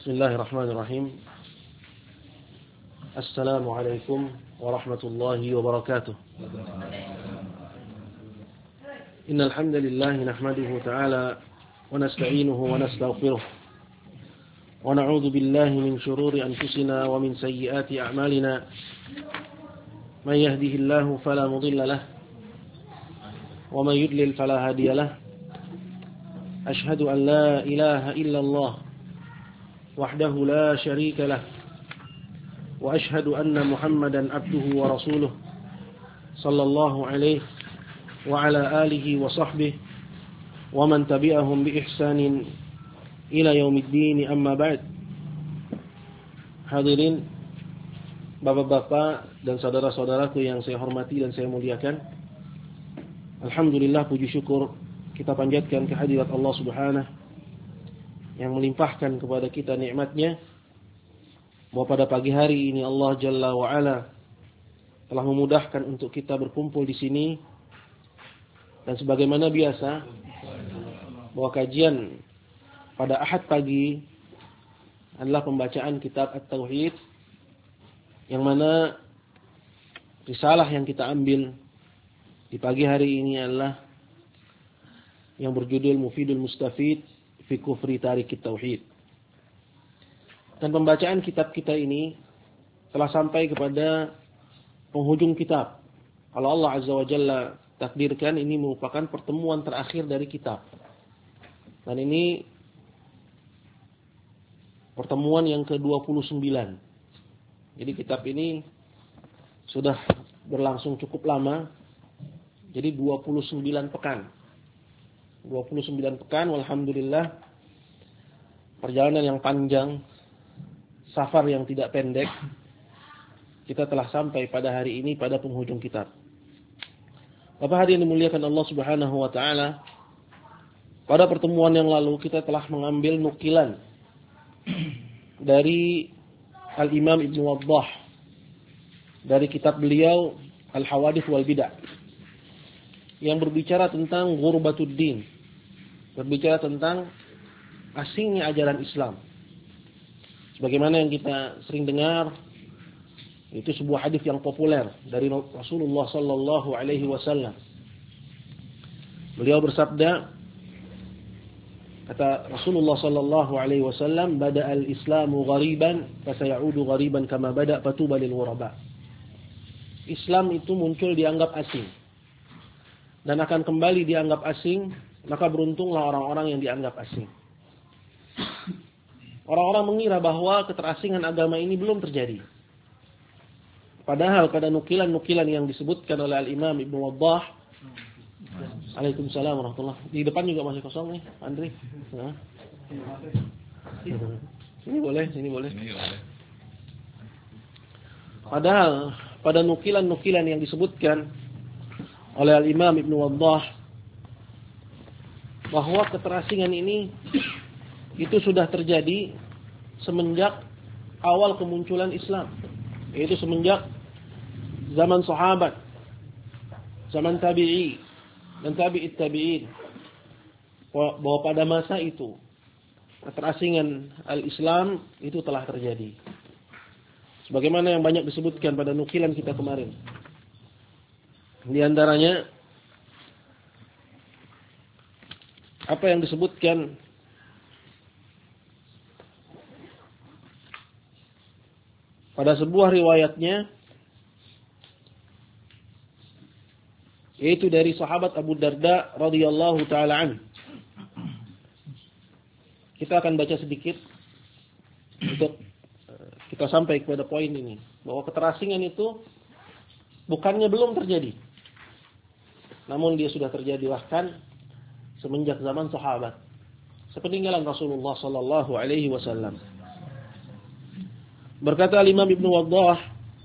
Bismillahirrahmanirrahim. Assalamualaikum warahmatullahi wabarakatuh. Innal hamdalillah nahmaduhu ta'ala wa nasta'inuhu wa nastaghfiruh. Wa na'udzu billahi min shururi anfusina wa min sayyiati a'malina. Man yahdihillahu fala mudilla lahu wa man yudlil fala hadiya lahu. Ashhadu an la ilaha illallah wahdahu la syarika lah wa ashhadu anna Muhammadan abduhu wa rasuluh sallallahu alaihi wa ala alihi wa sahbihi wa man tabi'ahum bi ihsanin ila yaumiddin, amma ba'd. Hadirin bapak-bapak dan saudara-saudaraku yang saya hormati dan saya muliakan, alhamdulillah, puji syukur kita panjatkan kehadirat Allah Subhanahu yang melimpahkan kepada kita nikmatnya, bahwa pada pagi hari ini Allah Jalla wa Ala telah memudahkan untuk kita berkumpul di sini. Dan sebagaimana biasa, bahwa kajian pada Ahad pagi adalah pembacaan kitab At-Tauhid, yang mana risalah yang kita ambil di pagi hari ini adalah yang berjudul Mufidul Mustafid fi kufri tarikit tauhid. Dan pembacaan kitab kita ini telah sampai kepada penghujung kitab. Kalau Allah Azza wa Jalla takdirkan, ini merupakan pertemuan terakhir dari kitab. Dan ini pertemuan yang ke-29. Jadi kitab ini sudah berlangsung cukup lama. Jadi 29 pekan. 29 pekan, walhamdulillah, perjalanan yang panjang, safar yang tidak pendek, kita telah sampai pada hari ini pada penghujung kitab. Bapak hadirin dimuliakan Allah Subhanahu wa taala, pada pertemuan yang lalu kita telah mengambil nukilan dari Al-Imam Ibnu Waddah dari kitab beliau Al-Hawadits wal Bidah, yang berbicara tentang ghurbatuddin, berbicara tentang asingnya ajaran Islam. Sebagaimana yang kita sering dengar, itu sebuah hadis yang populer dari Rasulullah sallallahu alaihi wasallam. Beliau bersabda, kata Rasulullah sallallahu alaihi wasallam, "Bada'al Islamu ghariban, fasayaudu ghariban kama bada' fatuba lil ghuraba." Islam itu muncul dianggap asing dan akan kembali dianggap asing, maka beruntunglah orang-orang yang dianggap asing. Orang-orang mengira bahwa keterasingan agama ini belum terjadi. Padahal pada nukilan-nukilan yang disebutkan oleh Al-Imam Ibnu Waddah. Waalaikumsalam warahmatullahi wabarakatuh. Di depan juga masih kosong nih, Andri. Nah. Sini boleh. Padahal pada nukilan-nukilan yang disebutkan oleh Al-Imam Ibnu Waddah, bahwa keterasingan ini itu sudah terjadi semenjak awal kemunculan Islam, yaitu semenjak zaman sahabat, zaman tabi'i dan tabi'it tabi'in, bahwa pada masa itu keterasingan al-Islam itu telah terjadi. Sebagaimana yang banyak disebutkan pada nukilan kita kemarin. Di antaranya apa yang disebutkan pada sebuah riwayatnya, yaitu dari sahabat Abu Darda radhiyallahu taala anhu. Kita akan baca sedikit untuk kita sampai kepada poin ini, bahwa keterasingan itu bukannya belum terjadi, namun dia sudah terjadi bahkan semenjak zaman sahabat, sepeninggalan Rasulullah sallallahu alaihi wasallam. Berkata Imam Ibnu Waddah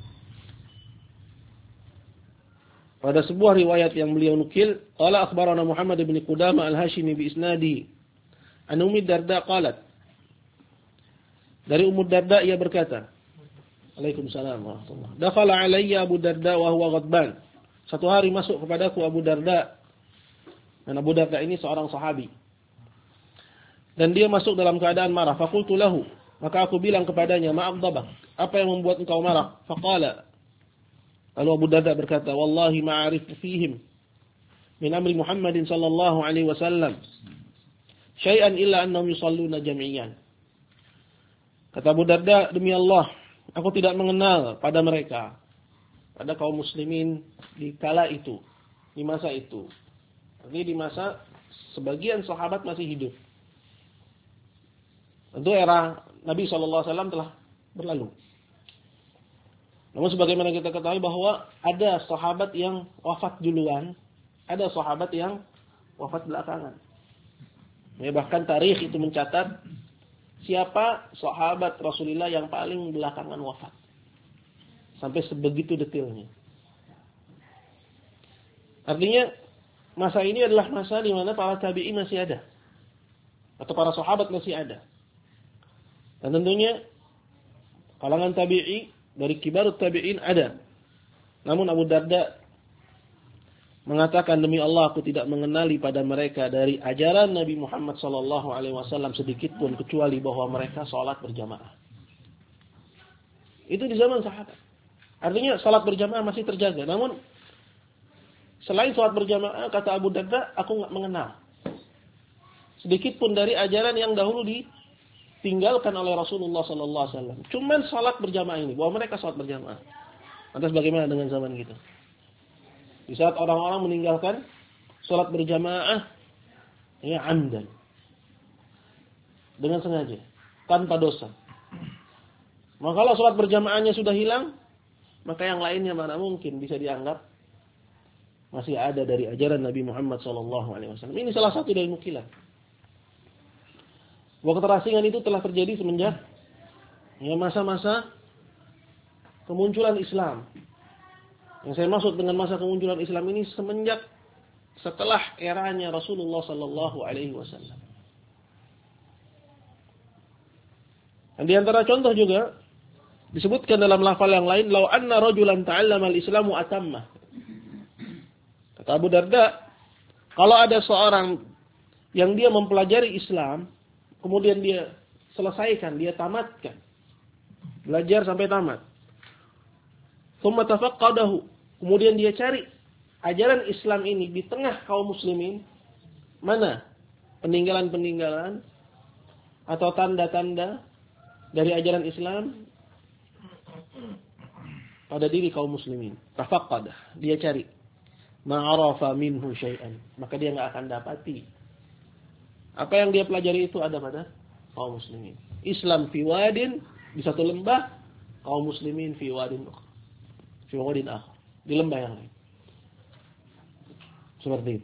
pada sebuah riwayat yang beliau nukil, qala akhbarana Muhammad bin Qudamah al-Hashimi bi isnadi an Ummi Darda qalat. Dari Ummu Darda ia berkata, Waalaikumsalam warahmatullahi wabarakatuh. Dakhala alayya Abu Darda wa huwa ghadban. Satu hari masuk kepadaku Abu Darda. Dan Abu Darda ini seorang sahabi. Dan dia masuk dalam keadaan marah. Faqultu lahu. Maka aku bilang kepadanya, ma'aghdabak, apa yang membuat engkau marah? Faqala, lalu Abu Darda berkata, wallahi ma'arifu fihim min amri Muhammadin sallallahu alaihi wasallam syai'an illa annahum yusalluna jami'an. Kata Abu Darda, demi Allah, aku tidak mengenal pada mereka, pada kaum muslimin di kala itu, di masa itu. Ini di masa sebagian sahabat masih hidup. Tentu era Nabi SAW telah berlalu. Namun sebagaimana kita ketahui bahwa ada sahabat yang wafat duluan, ada sahabat yang wafat belakangan. Ya, bahkan tarikh itu mencatat siapa sahabat Rasulullah yang paling belakangan wafat. Sampai sebegitu detailnya. Artinya masa ini adalah masa di mana para tabi'in masih ada. Atau para sahabat masih ada. Dan tentunya kalangan tabi'i dari kibarut tabi'in ada. Namun Abu Darda mengatakan, demi Allah aku tidak mengenali pada mereka dari ajaran Nabi Muhammad SAW sedikit pun kecuali bahwa mereka sholat berjamaah. Itu di zaman sahabat. Artinya sholat berjamaah masih terjaga. Namun selain sholat berjamaah, kata Abu Darda, aku nggak mengenal sedikit pun dari ajaran yang dahulu ditinggalkan oleh Rasulullah SAW. Cuman sholat berjamaah ini, bahwa mereka sholat berjamaah. Lantas bagaimana dengan zaman kita? Di saat orang-orang meninggalkan sholat berjamaah, ya amdan, dengan sengaja, tanpa dosa. Maka kalau sholat berjamaahnya sudah hilang, maka yang lainnya mana mungkin bisa dianggap masih ada dari ajaran Nabi Muhammad SAW. Ini salah satu dari nukilan. Bahwa keterasingan itu telah terjadi semenjak ya masa-masa kemunculan Islam. Yang saya maksud dengan masa kemunculan Islam ini semenjak setelah eranya Rasulullah SAW. Dan di antara contoh juga disebutkan dalam lafal yang lain, "Lau anna rajulan ta'allama al-islamu atammah." Kata Abu Darda, kalau ada seorang yang dia mempelajari Islam, kemudian dia selesaikan, dia tamatkan, belajar sampai tamat. Tsumma tafaqqadahu, kemudian dia cari ajaran Islam ini di tengah kaum muslimin, mana peninggalan-peninggalan atau tanda-tanda dari ajaran Islam pada diri kaum muslimin. Tafaqqadah, dia cari. Ma'arafa minhu syai'an, maka dia enggak akan dapati apa yang dia pelajari itu ada pada kaum muslimin. Islam fi wadin, di satu lembah, kaum muslimin fi wadin akhar, di lembah yang lain. Seperti itu.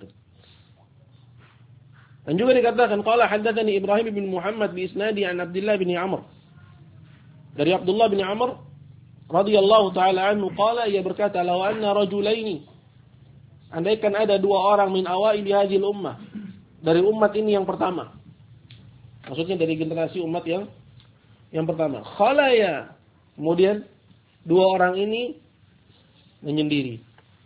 Dan juga dikatakan qala haddatsani Ibrahim bin Muhammad bi isnadi an Abdullah bin Amr. Dari Abdullah bin Amr radhiyallahu taala anhu qala, ia berkata, "Law anna rajulaini", andaikan ada dua orang min awaili hadhil ummah, dari umat ini yang pertama. Maksudnya dari generasi umat yang pertama. Khalaya, kemudian dua orang ini menyendiri.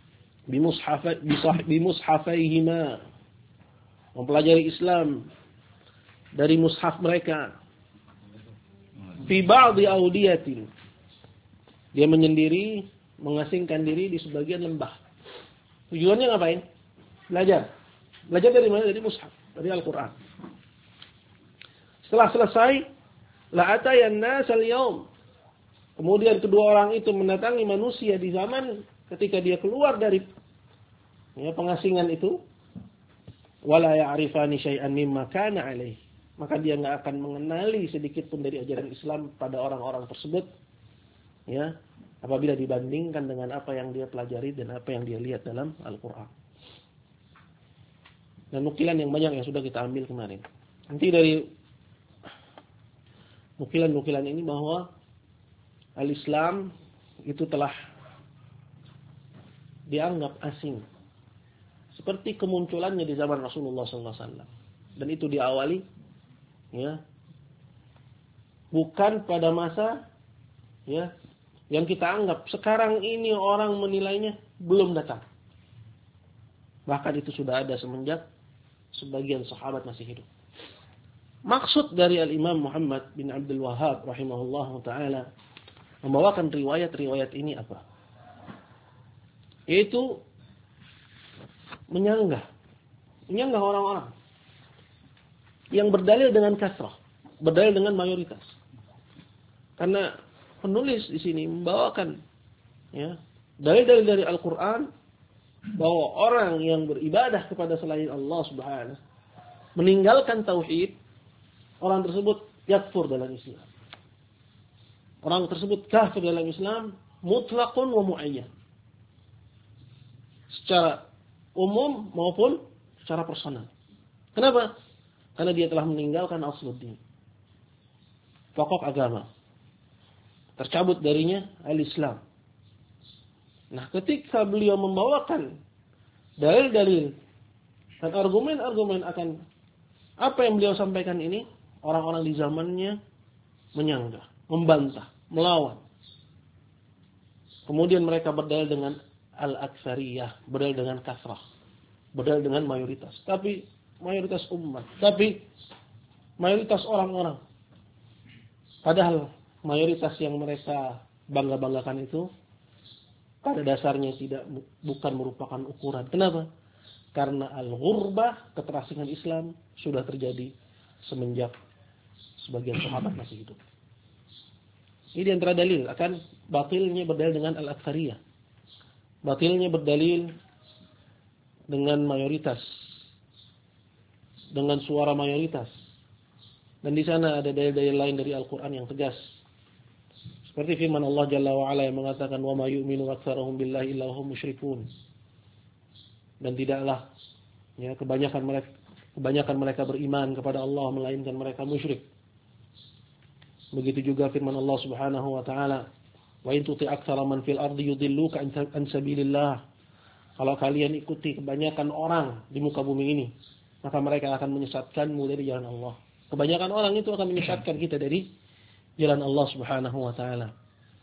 Bimushafaihima, mempelajari Islam dari mushaf mereka. Fi ba'dhi awdiyatin, dia menyendiri, mengasingkan diri di sebagian lembah. Tujuannya ngapain? Belajar. Belajar dari mana? Dari mushaf, dari Al-Quran. Setelah selesai, la'atayan nas al-yawm, kemudian kedua orang itu mendatangi manusia di zaman ketika dia keluar dari pengasingan itu, wala ya'rifani syai'an mimma kana alaih, maka dia enggak akan mengenali sedikit pun dari ajaran Islam pada orang-orang tersebut, ya, apabila dibandingkan dengan apa yang dia pelajari dan apa yang dia lihat dalam Al-Quran. Dan nukilan yang banyak yang sudah kita ambil kemarin. Nanti dari nukilan-nukilan ini bahwa Al-Islam itu telah dianggap asing, seperti kemunculannya di zaman Rasulullah SAW. Dan itu diawali, ya, bukan pada masa, ya, yang kita anggap sekarang ini orang menilainya belum datang. Bahkan itu sudah ada semenjak sebagian sahabat masih hidup. Maksud dari Al-Imam Muhammad bin Abdul Wahhab rahimahullahu taala membawakan riwayat-riwayat ini apa? Yaitu menyanggah orang-orang yang berdalil dengan kasrah, berdalil dengan mayoritas. Karena penulis di sini membawakan ya, dalil-dalil dari Al-Qur'an bahwa orang yang beribadah kepada selain Allah Subhanahu meninggalkan tauhid, orang tersebut yakfur dalam Islam. Orang tersebut kafir dalam Islam mutlaqun wa muayyan. Secara umum maupun secara personal. Kenapa? Karena dia telah meninggalkan asluddin. Pokok agama. Tercabut darinya al-Islam. Nah, ketika beliau membawakan dalil-dalil dan argumen-argumen akan apa yang beliau sampaikan ini, orang-orang di zamannya menyanggah, membantah, melawan. Kemudian mereka berdalil dengan al-aktsariyah, berdalil dengan kasrah, berdalil dengan mayoritas. Tapi mayoritas umat, tapi mayoritas orang-orang. Padahal mayoritas yang mereka bangga-banggakan itu pada dasarnya bukan merupakan ukuran. Kenapa? Karena al-ghurbah, keterasingan Islam sudah terjadi semenjak sebagian sahabat masih hidup. Ini antara dalil akan batilnya berdalil dengan al-aktsariyah. Batilnya berdalil dengan mayoritas. Dengan suara mayoritas. Dan di sana ada dalil-dalil lain dari Al-Qur'an yang tegas. Seperti firman Allah Jalla wa Ala yang mengatakan wa ma yu'minu aktsaruhum billahi illa hum musyrikun. Dan tidaklah ya kebanyakan mereka beriman kepada Allah melainkan mereka musyrik. Begitu juga firman Allah Subhanahu wa taala, wa in tuti aktsara man fil ardi yudilluka an sabilillah. Kalau kalian ikuti kebanyakan orang di muka bumi ini, maka mereka akan menyesatkanmu dari jalan Allah. Kebanyakan orang itu akan menyesatkan kita dari jalan Allah Subhanahu wa taala.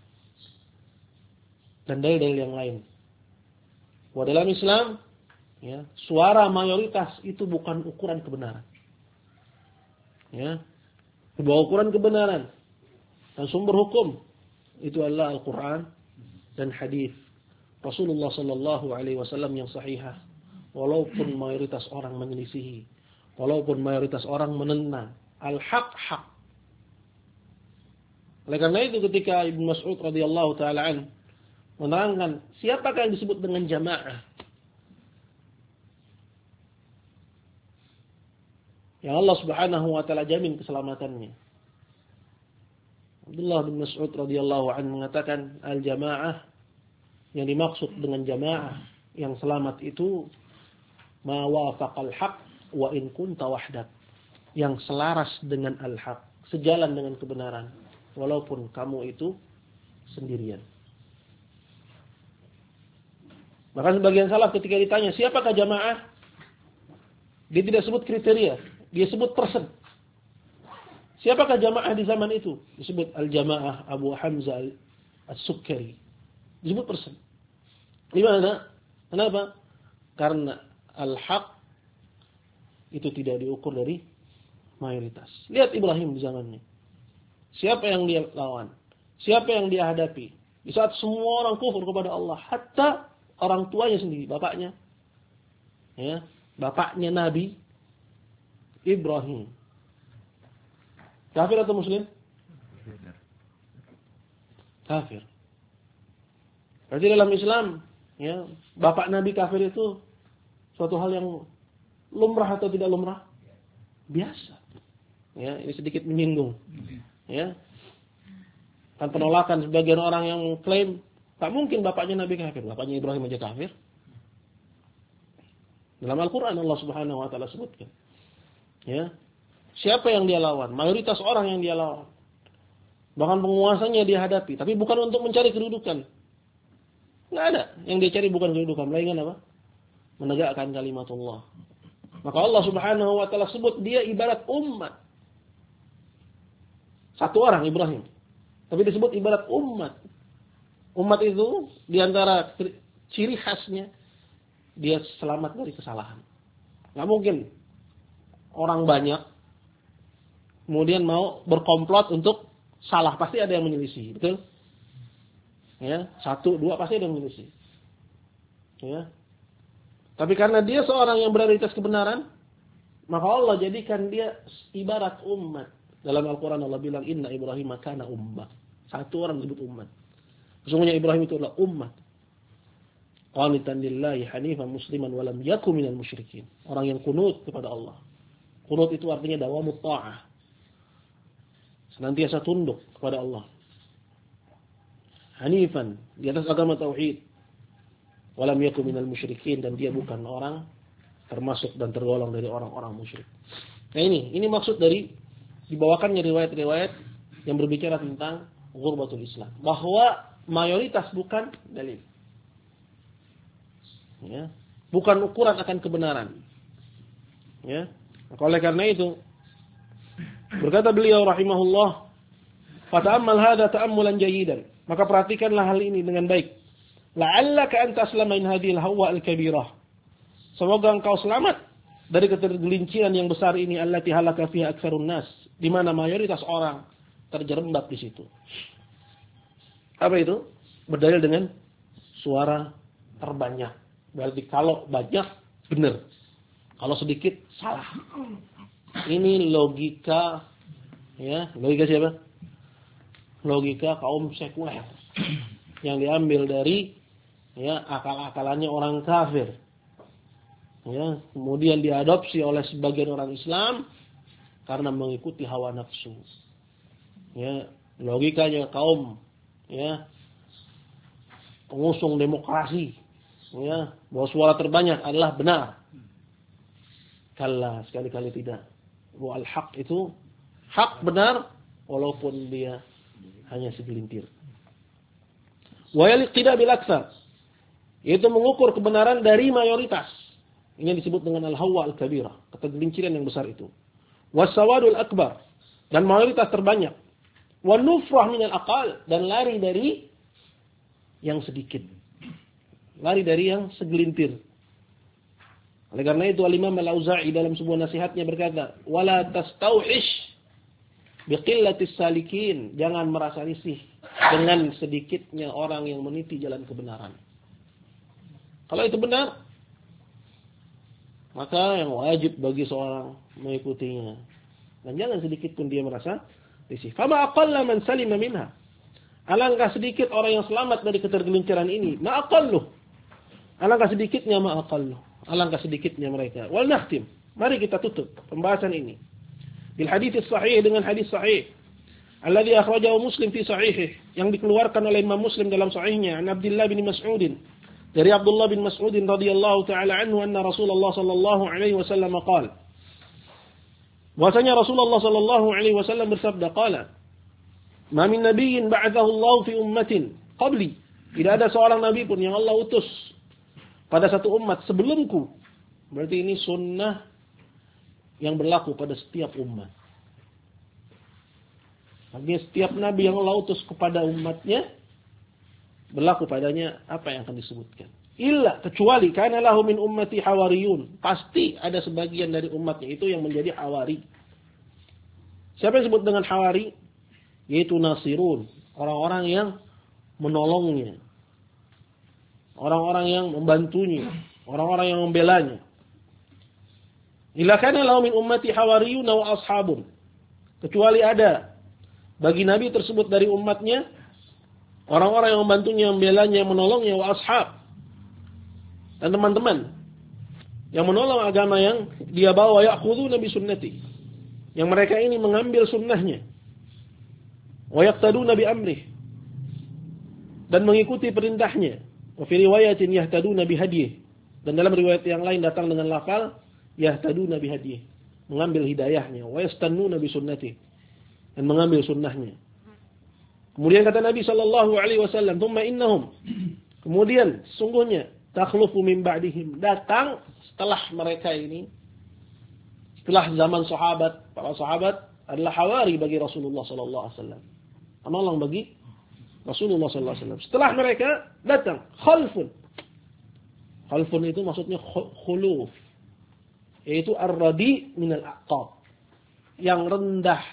Dan dalil-dalil yang lain. Bahwa dalam Islam ya, suara mayoritas itu bukan ukuran kebenaran. Ya. Sebuah ukuran kebenaran dan sumber hukum itu adalah Al-Qur'an dan hadis Rasulullah sallallahu alaihi wasallam yang sahihah. Walaupun mayoritas orang menyelisihi, walaupun mayoritas orang menentang, al-haq haq. Oleh karena itu ketika Ibnu Mas'ud radhiyallahu taala an menerangkan siapakah yang disebut dengan jamaah, yang Allah Subhanahu wa taala jamin keselamatannya. Abdullah bin Mas'ud radhiyallahu anhu mengatakan al-jamaah, yang dimaksud dengan jamaah yang selamat itu ma wafaqal haq wa in kunta wahdak, yang selaras dengan al-haq, sejalan dengan kebenaran walaupun kamu itu sendirian. Maka sebagian salaf ketika ditanya siapakah jamaah, dia tidak sebut kriteria, dia sebut person. Siapakah jamaah di zaman itu? Disebut al-jamaah Abu Hamzah as-Sukkari. Disebut person. Gimana? Kenapa? Karena al-haq itu tidak diukur dari mayoritas. Lihat Ibrahim di zamannya. Siapa yang dia lawan? Siapa yang dia hadapi? Di saat semua orang kufur kepada Allah, hatta orang tuanya sendiri, bapaknya. Ya, bapaknya Nabi Ibrahim. Kafir atau muslim? Kafir. Berarti dalam Islam, ya, bapak Nabi kafir itu suatu hal yang lumrah atau tidak lumrah? Biasa. Ya, ini sedikit menyinggung. Ya. Kan penolakan sebagian orang yang klaim tak mungkin bapaknya Nabi kafir, bapaknya Ibrahim aja kafir. Dalam Al-Qur'an Allah Subhanahu wa taala sebutkan. Ya. Siapa yang dia lawan? Mayoritas orang yang dia lawan. Bahkan penguasanya dia hadapi, tapi bukan untuk mencari kedudukan. Enggak ada. Yang dia cari bukan kedudukan, melainkan apa? Menegakkan kalimatullah. Maka Allah Subhanahu wa taala sebut dia ibarat umat. Satu orang Ibrahim. Tapi disebut ibarat umat. Umat itu diantara ciri khasnya dia selamat dari kesalahan. Enggak mungkin orang banyak kemudian mau berkomplot untuk salah, pasti ada yang menyelisih, betul? Ya, 1, 2 pasti ada yang menyelisih. Ya. Tapi karena dia seorang yang berada di atas kebenaran, maka Allah jadikan dia ibarat umat. Dalam Al-Quran Allah bilang, Inna Ibrahim kana ummah. Satu orang disebut umat. Sesungguhnya Ibrahim itu adalah umat. Qanitan lillahi hanifan musliman walam yakum minal musyrikin. Orang yang kunut kepada Allah. Kunut itu artinya dawamut ta'ah. Senantiasa tunduk kepada Allah. Hanifan, di atas agama tauhid. Walam yakum minal musyrikin, dan dia bukan orang termasuk dan tergolong dari orang-orang musyrik. Nah ini maksud dari dibawakannya riwayat-riwayat yang berbicara tentang ghurbatul Islam. Bahwa mayoritas bukan dalil. Ya, bukan ukuran akan kebenaran. Ya. Maka oleh karena itu berkata beliau rahimahullah, "Fata'ammal hadza ta'ammulan jayyidan." Maka perhatikanlah hal ini dengan baik. La'allaka an taslama min hadhil hawa al-kabirah. Semoga engkau selamat dari ketergelinciran yang besar ini, allati halaka fiha aktsarun nas, di mana mayoritas orang terjerembab di situ. Apa itu? Berdalil dengan suara terbanyak. Berarti kalau banyak benar. Kalau sedikit salah. Ini logika, ya, logika siapa? Logika kaum sekuler yang diambil dari, ya, akal-akalannya orang kafir. Ya, kemudian diadopsi oleh sebagian orang Islam karena mengikuti hawa nafsu. Ya, logikanya kaum, ya, pengusung demokrasi, ya, bahwa suara terbanyak adalah benar. Kalla, sekali-kali tidak. Bahwa al-haq itu hak benar walaupun dia hanya segelintir. Wa yaliqtida bil aktsar, yaitu mengukur kebenaran dari mayoritas. Ini disebut dengan al-hawa al-kabirah, ketergelinciran yang besar itu. Was-sawadul akbar, dan mayoritas terbanyak. Wa nufrah minal aqal, dan lari dari yang sedikit. Lari dari yang segelintir. Oleh karena itu Al-Imam Al-Auza'i dalam sebuah nasihatnya berkata, "Wala tastauhish biqillatis salikin." Jangan merasa risih dengan sedikitnya orang yang meniti jalan kebenaran. Kalau itu benar, maka yang wajib bagi seorang mengikutinya. Dan jangan sedikit pun dia merasa risih. Fama aqalla man salima minha. Alangkah sedikit orang yang selamat dari ketergelinciran ini. Ma aqallu. Alangkah sedikitnya ma aqallu. Alangkah sedikitnya mereka. Wal nakhtim. Mari kita tutup pembahasan ini. Bil hadits sahih, dengan hadis sahih. Alladhi akhrajahu Muslim fi sahihih. Yang dikeluarkan oleh Imam Muslim dalam sahihnya. An Abdullah bin Mas'udin. Dari Abdullah bin Mas'udin radhiyallahu ta'ala anhu anna Rasulullah sallallahu alaihi wasallam qala. Bahwasanya Rasulullah sallallahu alaihi wasallam bersabda, qala, "Ma min nabiyyin ba'athahu Allah fi ummatin qabli." Tidak ada seorang nabi pun yang Allah utus pada satu umat sebelumku. Berarti ini sunnah yang berlaku pada setiap umat. Artinya setiap nabi yang Allah utus kepada umatnya, berlaku padanya apa yang akan disebutkan. Illa, kecuali kana lahu min ummati hawariyun. Pasti ada sebagian dari umatnya itu yang menjadi hawari. Siapa yang disebut dengan hawari? Yaitu nasirun. Orang-orang yang menolongnya. Orang-orang yang membantunya. Orang-orang yang membelanya. Illa kana lahu min ummati hawariyun wa ashabun. Kecuali ada bagi nabi tersebut dari umatnya orang-orang yang membantunya, membelanya, menolongnya, wa ashab. Dan teman-teman yang menolong agama yang dia bawa, ya'khuduna bi sunnati. Yang mereka ini mengambil sunnahnya. Wa yaqtaduna bi amrih. Dan mengikuti perintahnya. Wa fi riwayatin yahtaduna bi hadyihi. Dan dalam riwayat yang lain datang dengan lafal yahtaduna bi hadyihi. Mengambil hidayahnya. Wa yastannuna bi sunnati. Dan mengambil sunnahnya. Kemudian kata Nabi sallallahu alaihi wasallam, "Tsumma innahum." Kemudian sungguhnya takhlufu min ba'dihim, datang setelah mereka ini, setelah zaman sahabat, para sahabat adalah hawari bagi Rasulullah sallallahu alaihi wasallam. Penolong bagi Rasulullah sallallahu alaihi wasallam. Setelah mereka datang khalfun. Khalfun itu maksudnya khuluf. Yaitu ar-radi min al-aqab. Yang rendah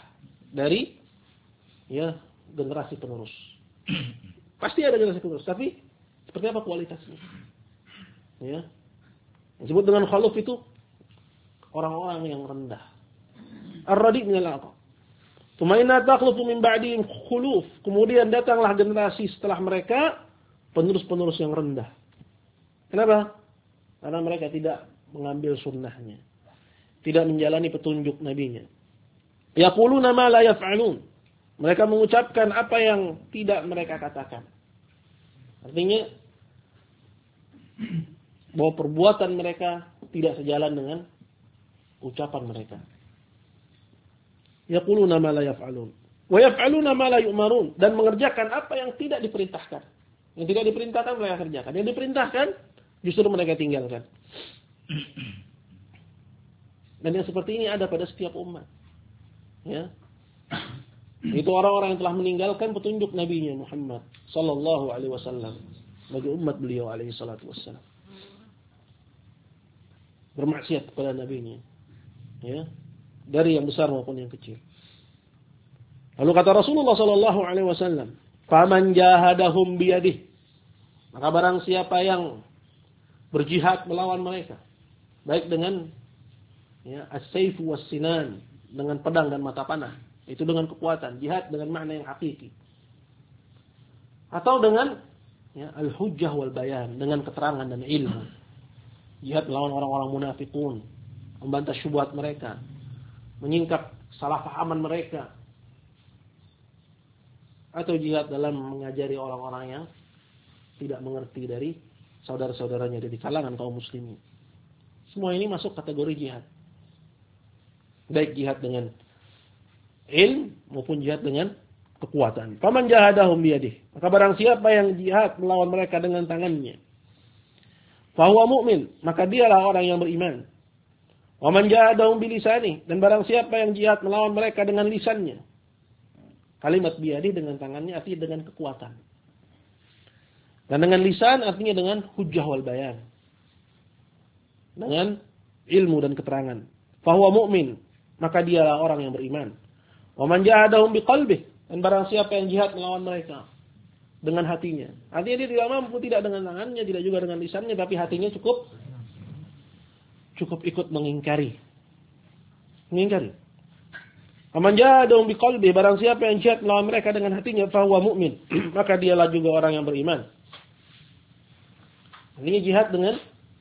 dari generasi penerus. Pasti ada generasi penerus, tapi seperti apa kualitasnya? Ya. Yang disebut dengan khuluf itu orang-orang yang rendah. Ar-radi' minal aqab. Tumaina takhlufu min ba'dihim khuluf. Kemudian datanglah generasi setelah mereka penerus-penerus yang rendah. Kenapa? Karena mereka tidak mengambil sunnahnya. Tidak menjalani petunjuk nabinya. Yaquluna ma la yaf'alun. Mereka mengucapkan apa yang tidak mereka katakan. Artinya bahwa perbuatan mereka tidak sejalan dengan ucapan mereka. Yaquluna ma la yaf'alun wa yaf'aluna ma la yu'marun, dan mengerjakan apa yang tidak diperintahkan. Yang tidak diperintahkan mereka kerjakan, yang diperintahkan justru mereka tinggalkan. Dan yang seperti ini ada pada setiap umat. Ya. Itu orang-orang yang telah meninggalkan petunjuk Nabi-Nya Muhammad sallallahu alaihi wasallam bagi umat beliau alaihi salatu wassalam. Bermaksiat kepada Nabi-Nya. Ya. Dari yang besar maupun yang kecil. Lalu kata Rasulullah sallallahu alaihi wasallam, "Faman jahadahum biyadihi." Maka barang siapa yang berjihad melawan mereka, baik dengan as-sayf was-sinan, dengan pedang dan mata panah, itu dengan kekuatan, jihad dengan makna yang hakiki. Atau dengan al-hujjah wal bayan, dengan keterangan dan ilmu. Jihad melawan orang-orang munafikun, membantah syubhat mereka, menyingkap salah pahaman mereka. Atau jihad dalam mengajari orang-orang yang tidak mengerti dari saudara-saudaranya dari kalangan kaum muslimin. Semua ini masuk kategori jihad. Baik jihad dengan ilmu maupun jihad dengan kekuatan. Faman jahadahum biyadihi. Maka barang siapa yang jihad melawan mereka dengan tangannya, fahuwa mu'min, maka dialah orang yang beriman. Wa man jahadahum bilisani, dan barang siapa yang jihad melawan mereka dengan lisannya. Kalimat biyadihi dengan tangannya artinya dengan kekuatan. Dan dengan lisan artinya dengan hujjah wal bayan. Dengan ilmu dan keterangan. Fahuwa mu'min, maka dialah orang yang beriman. Wa man jahadahum biqalbih, dan barang siapa yang jihad melawan mereka dengan hatinya. Artinya dia tidak mampu, tidak dengan tangannya, tidak juga dengan lisannya, tapi hatinya cukup ikut mengingkari. Wa man jahadahum biqalbih, barang siapa yang jihad melawan mereka dengan hatinya, fahuwa mu'min, maka dialah juga orang yang beriman. Ini jihad dengan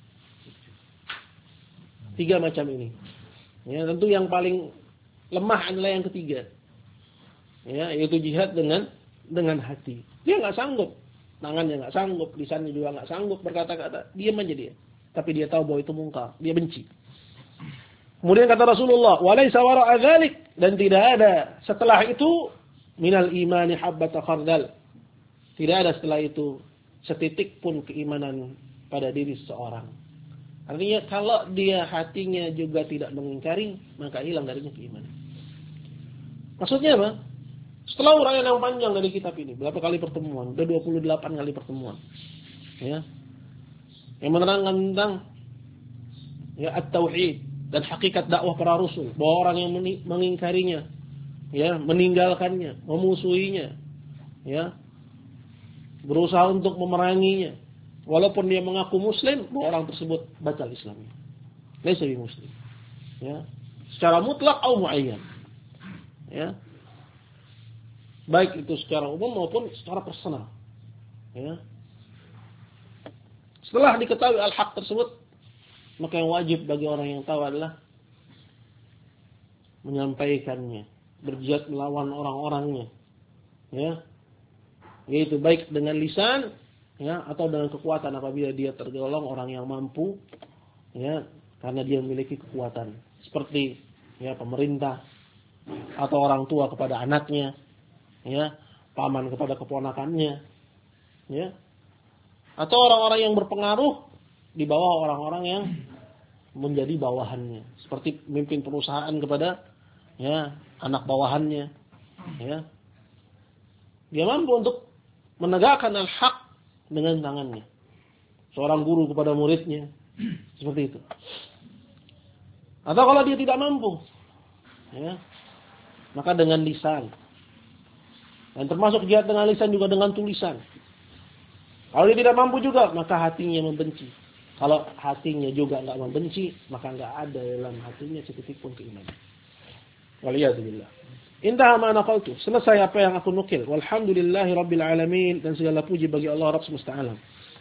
3 macam ini. Ya, tentu yang paling lemah adalah yang ketiga. Ya, yaitu jihad dengan hati. Dia enggak sanggup, tangannya enggak sanggup, lisannya juga enggak sanggup berkata-kata, diam aja dia. Tapi dia tahu bahwa itu mungkar, dia benci. Kemudian kata Rasulullah, "Walaysa wara'a dzalik", dan tidak ada setelah itu minal imani habbata khardal. Tidak ada setelah itu setitik pun keimanan pada diri seseorang. Artinya kalau dia hatinya juga tidak mengingkari, maka hilang darinya keimanan. Maksudnya apa? Setelah uraian yang panjang dari kitab ini, berapa kali pertemuan? Sudah 28 kali pertemuan. Ya. Yang menerangkan tentang at-tauhid dan hakikat dakwah para rasul, bahwa orang yang mengingkarinya, meninggalkannya, memusuhinya, berusaha untuk memeranginya, walaupun dia mengaku muslim, bahwa orang tersebut batal Islamnya. Laisa bi muslim. Secara mutlak atau muayyan. Baik itu secara umum maupun secara personal. Setelah diketahui al-haq tersebut, maka yang wajib bagi orang yang tahu adalah menyampaikannya, berjihad melawan orang-orangnya. Yaitu baik dengan lisan, atau dengan kekuatan apabila dia tergolong orang yang mampu, karena dia memiliki kekuatan. Seperti pemerintah atau orang tua kepada anaknya, paman kepada keponakannya, atau orang-orang yang berpengaruh di bawah orang-orang yang menjadi bawahannya, seperti pemimpin perusahaan kepada anak bawahannya. Dia mampu untuk menegakkan al-haq dengan tangannya. Seorang guru kepada muridnya, seperti itu. Atau kalau dia tidak mampu, maka dengan lisan. Dan termasuk jihad dengan lisan juga dengan tulisan. Kalau dia tidak mampu juga, maka hatinya membenci. Kalau hatinya juga enggak membenci, maka enggak ada dalam hatinya setitik pun keimanan. Waliyadzubillah. Intaha ma naqaltu. Selesai apa yang aku nukil. Walhamdulillahi rabbil alamin. Dan segala puji bagi Allah Rabb semesta alam.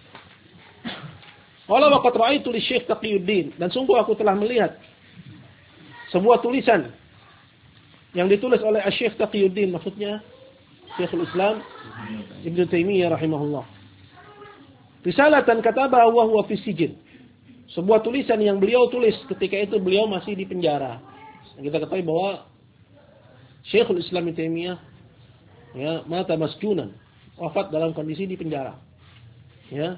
Qala wa qad ra'aitu li Syekh Taqiyuddin. Dan sungguh aku telah melihat sebuah tulisan yang ditulis oleh Syekh Taqiyuddin, maksudnya Syekhul Islam Ibnu Taimiyah rahimahullah. Risalatan kataba wa huwa fi sijn. Sebuah tulisan yang beliau tulis ketika itu beliau masih di penjara. Kita ketahui bahwa Syekhul Islam Ibnu Taimiyah mata masjunan, wafat dalam kondisi di penjara. Ya.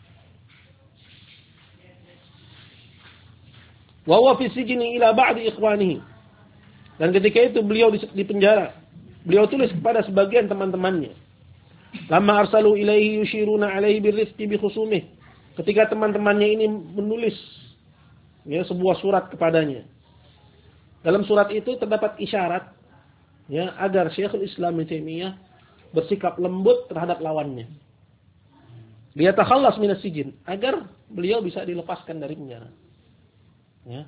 Wa huwa fi sijni ila ba'di ikhwanihi. Dan ketika itu beliau di penjara, beliau tulis kepada sebagian teman-temannya. Lama arsalu ilaihi yushiruna alaihi birrifqi bi khusumih. Ketika teman-temannya ini menulis sebuah surat kepadanya. Dalam surat itu terdapat isyarat agar Syekhul Islam Ibnu Taimiyah bersikap lembut terhadap lawannya. Liyatakhallas minas sijn, agar beliau bisa dilepaskan dari penjara. Ya.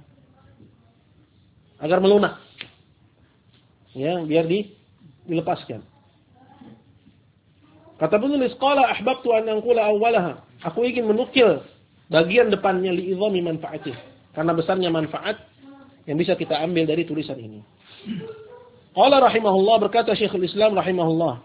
Agar melunak. Ya, biar dilepaskan. Kata penulis, qala ahbabtu an anqula awwalaha. Aku ingin menukil bagian depannya li'idhami manfaatih. Karena besarnya manfaat yang bisa kita ambil dari tulisan ini. Qala rahimahullah, berkata Syekhul Islam rahimahullah.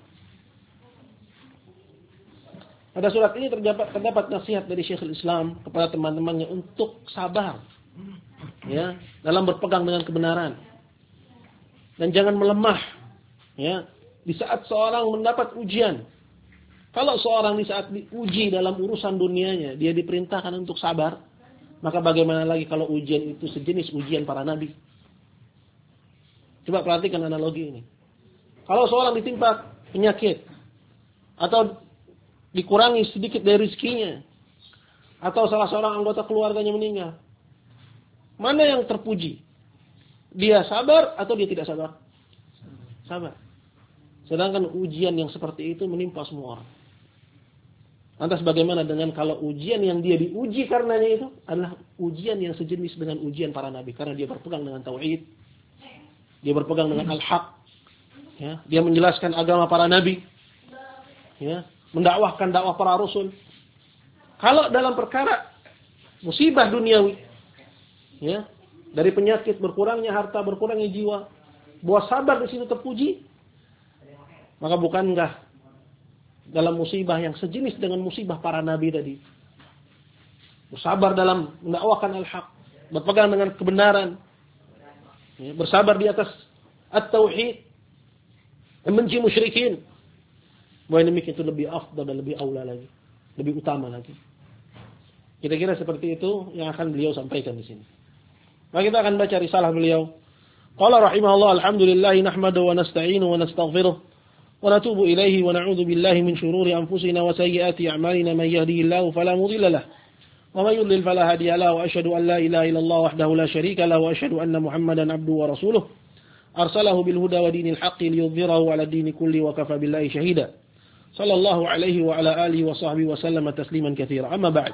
Pada surat ini terdapat nasihat dari Syekhul Islam kepada teman-temannya untuk sabar. Ya, dalam berpegang dengan kebenaran. Dan jangan melemah. Ya, di saat seorang mendapat ujian. Kalau seorang di saat diuji dalam urusan dunianya, dia diperintahkan untuk sabar, maka bagaimana lagi kalau ujian itu sejenis ujian para nabi? Coba perhatikan analogi ini. Kalau seorang ditimpa penyakit, atau dikurangi sedikit dari rezekinya, atau salah seorang anggota keluarganya meninggal, mana yang terpuji? Dia sabar atau dia tidak sabar? Sabar. Sedangkan ujian yang seperti itu menimpa semua orang. Lantas bagaimana dengan kalau ujian yang dia diuji karenanya itu adalah ujian yang sejenis dengan ujian para nabi. Karena dia berpegang dengan tauhid. Dia berpegang dengan al-haq. Ya, dia menjelaskan agama para nabi. Ya, mendakwahkan dakwah para rasul. Kalau dalam perkara musibah duniawi, ya, dari penyakit, berkurangnya harta, berkurangnya jiwa, bahwa sabar di situ terpuji, maka bukankah dalam musibah yang sejenis dengan musibah para nabi tadi, bersabar dalam mendakwakan al-haq, berpegang dengan kebenaran, ya, bersabar di atas at-tauhid, membenci musyrikin, bahwa demikian itu lebih afdal dan lebih aula lagi, lebih utama lagi. Kira-kira seperti itu yang akan beliau sampaikan di sini. Maka kita akan baca risalah beliau. Qala rahimahullah, alhamdulillah nahmadu wa nasta'inu wa nastaghfiruh wa natubu ilaihi wa na'udzu billahi min shururi anfusina wa sayyiati a'malina man yahdihillahu fala mudilla lahu wa man yudlil fala hadiya lahu wa asyhadu an la ilaha illallah wahdahu la syarika lahu wa asyhadu anna Muhammadan abduhu wa rasuluh arsalahu bil huda wa dinil haqqi liyudhhirahu 'ala dini kulli wa kafa billahi shahida. Sallallahu alaihi wa ala alihi wa sahbihi wa sallama tasliman katsira. Amma ba'd.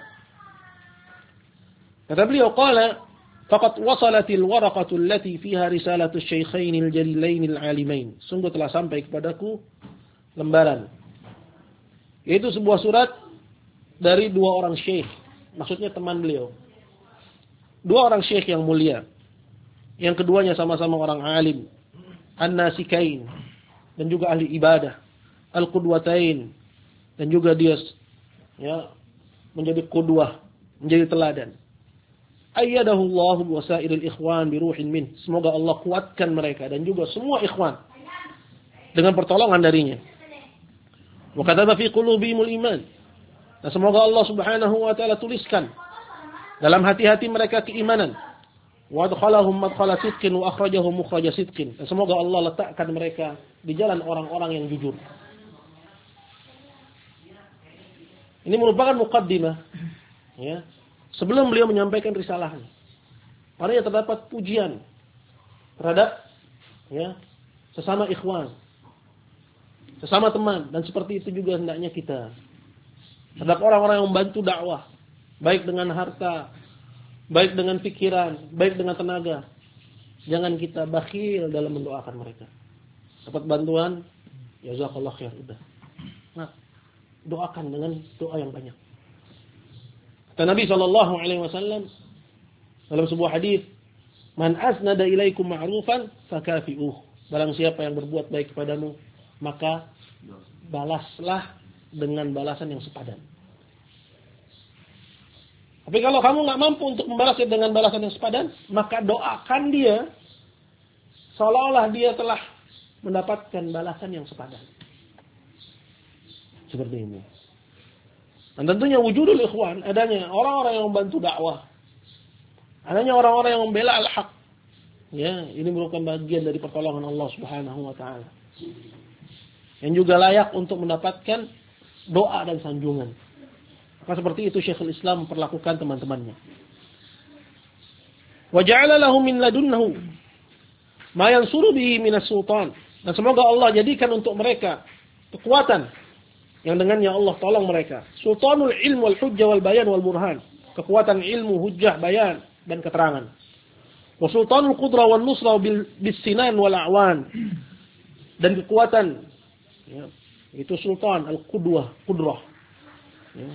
Kata beliau, qala faqad wasalatil waraqatu allati fiha risalatu asy-syaikhain al-jalilain al-alimain. Sungguh telah sampai kepadaku lembaran, yaitu sebuah surat dari dua orang syekh, maksudnya teman beliau. Dua orang syekh yang mulia. Yang keduanya sama-sama orang alim, an-nasikain, dan juga ahli ibadah, al-qudwatain, dan juga dia menjadi qudwah, menjadi teladan. Ayyadahullahu wasairil ikhwan biruhin min. Semoga Allah kuatkan mereka dan juga semua ikhwan dengan pertolongan darinya. Wa kataba fi qulubihimul iman. Dan semoga Allah Subhanahu wa taala tuliskan dalam hati-hati mereka keimanan. Wa adkhalahum madkhala sidqin wa akhrajahum mukhraja sidqin. Dan semoga Allah letakkan mereka di jalan orang-orang yang jujur. Ini merupakan muqaddimah, ya, sebelum beliau menyampaikan risalahnya. Padanya terdapat pujian terhadap, ya, sesama ikhwan, sesama teman, dan seperti itu juga hendaknya kita. Terhadap orang-orang yang membantu dakwah, baik dengan harta, baik dengan pikiran, baik dengan tenaga. Jangan kita bakhil dalam mendoakan mereka. Dapat bantuan, jazakallah khair, udah. Nah, doakan dengan doa yang banyak. Kata Nabi SAW dalam sebuah hadis, "Man asnada ilaikum ma'rufan fakafi'uh." Barang siapa yang berbuat baik kepadamu, maka balaslah dengan balasan yang sepadan. Tapi kalau kamu nggak mampu untuk membalasnya dengan balasan yang sepadan, maka doakan dia seolah-olah dia telah mendapatkan balasan yang sepadan. Seperti ini. Dan tentunya wujudul ikhwan, adanya orang-orang yang membantu dakwah, adanya orang-orang yang membela al-haq. Ya, ini merupakan bagian dari pertolongan Allah Subhanahu wa taala. Yang juga layak untuk mendapatkan doa dan sanjungan. Maka seperti itu Syekhul Islam memperlakukan teman-temannya. Wa ja'ala lahum min ladunnahu ma yansuru bihi minas sultan. Dan semoga Allah jadikan untuk mereka kekuatan yang dengannya Allah tolong mereka. Sultanul ilm wal hujjah wal bayan wal burhan. Kekuatan ilmu, hujjah, bayan dan keterangan. Wa sultanul qudrah wan nusra bis sinan wal a'wan. Dan kekuatan, ya, itu sultan al-qudwah, qudrah. Ya.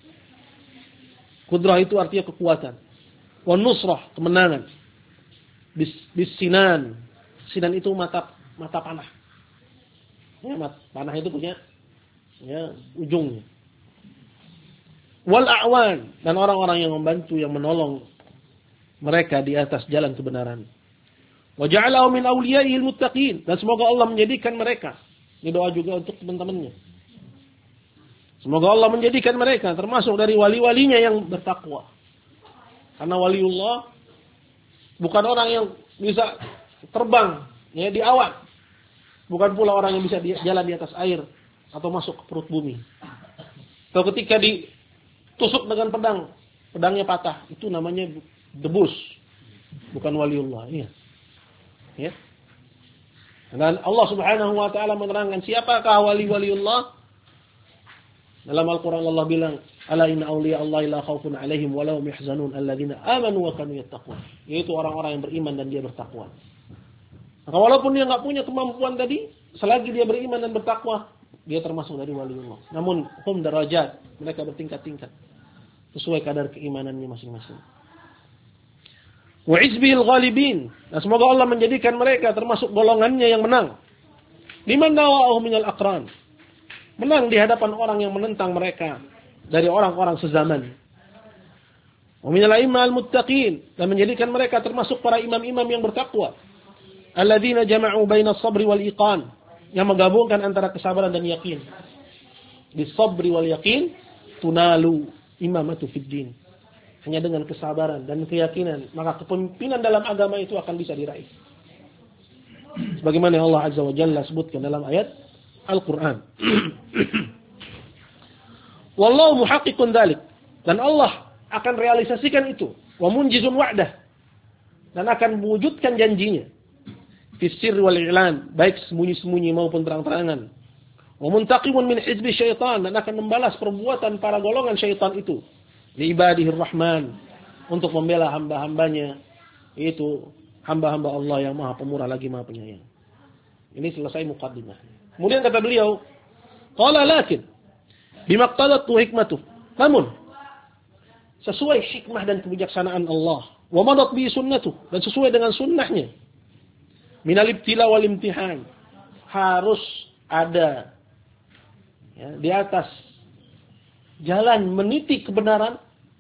Qudrah itu artinya kekuatan. Wan nusrah, kemenangan. Bis sinan. Sinan itu mata panah. Ya, panah itu punya, ya, ujungnya. Wal a'wan, dan orang-orang yang membantu, yang menolong mereka di atas jalan kebenaran. Wa ja'alahu min awliya'ihil muttaqin, dan semoga Allah menjadikan mereka. Ini doa juga untuk teman-temannya. Semoga Allah menjadikan mereka termasuk dari wali-walinya yang bertakwa. Karena waliullah bukan orang yang bisa terbang, ya, di awan. Bukan pula orang yang bisa jalan di atas air atau masuk ke perut bumi. Atau ketika ditusuk dengan pedang, pedangnya patah, itu namanya debus. Bukan waliullah. Iya. Ya. Dan Allah Subhanahu wa taala menerangkan siapakah wali-waliullah? Dalam Al-Quran Allah bilang, "Ala inna awliya Allah la khaufun alaihim wa lahum yahzanun alladzina amanu wa kanu yattaqun." Yaitu orang-orang yang beriman dan dia bertakwa. Maka walaupun dia enggak punya kemampuan tadi, selagi dia beriman dan bertakwa, dia termasuk dari waliullah. Namun hum darajat, mereka bertingkat-tingkat sesuai kadar keimanannya masing-masing. Wa izbil ghalibin, dan semoga Allah menjadikan mereka termasuk golongannya yang menang. Liman dawa'ahu minal aqran, menang di hadapan orang yang menentang mereka dari orang-orang sezaman. Wa minal a'immal muttaqin, dan menjadikan mereka termasuk para imam-imam yang bertakwa. Alladzina jama'u baina sabri wal iqan, yang menggabungkan antara kesabaran dan yakin. Di sabri wal yakin tunalu imamatu fid din. Hanya dengan kesabaran dan keyakinan, maka kepemimpinan dalam agama itu akan bisa diraih. Sebagaimana Allah Azza wa Jalla sebutkan dalam ayat Al-Quran. Wallahu muhaqqiqun dzalik, dan Allah akan realisasikan itu. Wa munjizun wa'dah, dan akan mewujudkan janjinya. Fis sirri wal i'lan, baik sembunyi-sembunyi maupun terang-terangan. Wa muntaqimun min hizbi syaitan, dan akan membalas perbuatan para golongan syaitan itu. Li ibadihir rahman, untuk membela hamba-hambanya, yaitu hamba-hamba Allah yang Maha Pemurah lagi Maha Penyayang. Ini selesai muqaddimah. Kemudian kata beliau, qala lakin bimaqtadatu hikmatuh. Namun sesuai hikmah dan kebijaksanaan Allah, wa madat bi sunnatuh, dan sesuai dengan sunnahnya. Minal ibtila wal imtihan, harus ada, ya, di atas jalan meniti kebenaran,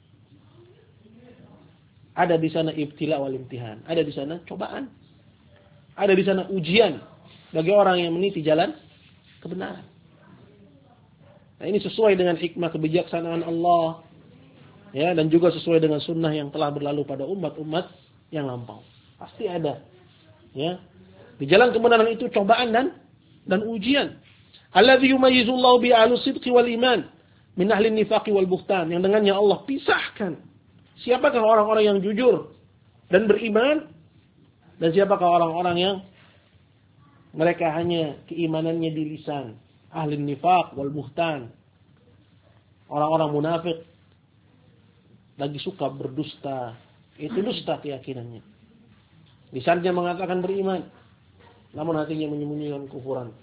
ada di sana ibtila wal imtihan, ada di sana cobaan, ada di sana ujian bagi orang yang meniti jalan kebenaran. Nah, ini sesuai dengan hikmah kebijaksanaan Allah, ya, dan juga sesuai dengan sunnah yang telah berlalu pada umat-umat yang lampau. Pasti ada, ya, di jalan kebenaran itu cobaan dan ujian. Alladzi yumayyizullahu bi ahlus sidqi wal iman min ahli nifaqi wal buhtan, yang dengannya Allah pisahkan siapakah orang-orang yang jujur dan beriman, dan siapakah orang-orang yang Mereka hanya keimanannya di lisan. Ahli nifaq wal buhtan. Orang-orang munafik lagi suka berdusta. Itu dusta keyakinannya. Lisannya mengatakan beriman, namun hatinya menyembunyikan kufuran.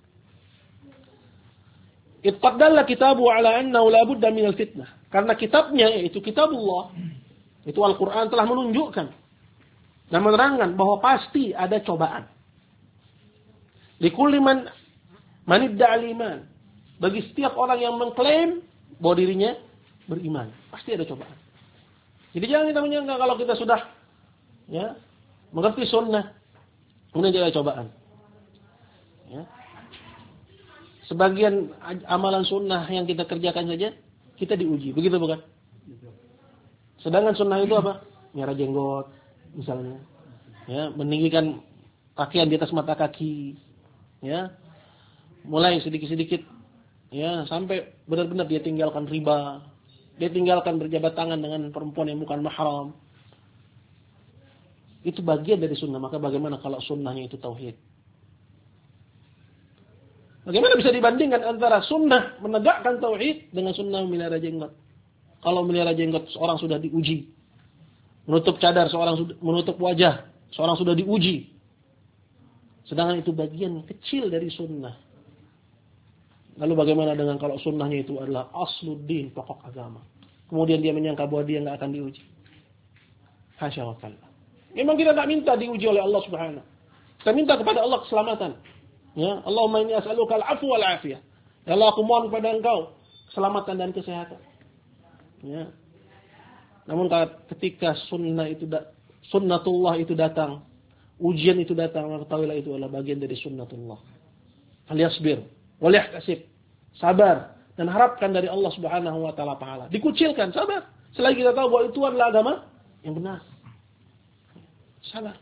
Ittadalla kitabu ala annahu la budda minal fitnah. Karena kitabnya yaitu kitabullah, itu Al-Qur'an telah menunjukkan dan menerangkan bahwa pasti ada cobaan. Likulli man idda'al iman. Bagi setiap orang yang mengklaim bahwa dirinya beriman, pasti ada cobaan. Jadi jangan kita menyangka kalau kita sudah mengerti sunnah, kemudian tidak ada cobaan. Ya. Sebagian amalan sunnah yang kita kerjakan saja, kita diuji. Begitu bukan? Sedangkan sunnah itu apa? Merah jenggot, misalnya. Ya, meninggikan pakaian di atas mata kaki. Ya. Mulai sedikit-sedikit. Ya, sampai benar-benar dia tinggalkan riba. Dia tinggalkan berjabat tangan dengan perempuan yang bukan mahram. Itu bagian dari sunnah. Maka bagaimana kalau sunnahnya itu tauhid? Bagaimana bisa dibandingkan antara sunnah menegakkan tauhid dengan sunnah memelihara jenggot? Kalau memelihara jenggot seorang sudah diuji. Menutup cadar menutup wajah seorang sudah diuji. Sedangkan itu bagian kecil dari sunnah. Lalu bagaimana dengan kalau sunnahnya itu adalah asluddin, pokok agama. Kemudian dia menyangka bahwa dia nggak akan diuji. Hasya wa kalla. Memang kita tak minta diuji oleh Allah Subhanahu. Kita minta kepada Allah keselamatan. Ya, Allahumma inni as'aluka al-'afwa wal 'afiyah. Ya Allah, aku mohon kepada Engkau keselamatan dan kesehatan. Ya. Namun ketika sunnatullah itu datang, ujian itu datang, maka ketahuilah itu adalah bagian dari sunnatullah. Falyasbir wal yahtasib. Sabar dan harapkan dari Allah Subhanahu wa taala pahala. Dikucilkan, sabar. Selagi kita tahu bahwa itu adalah agama yang benar. Sabar.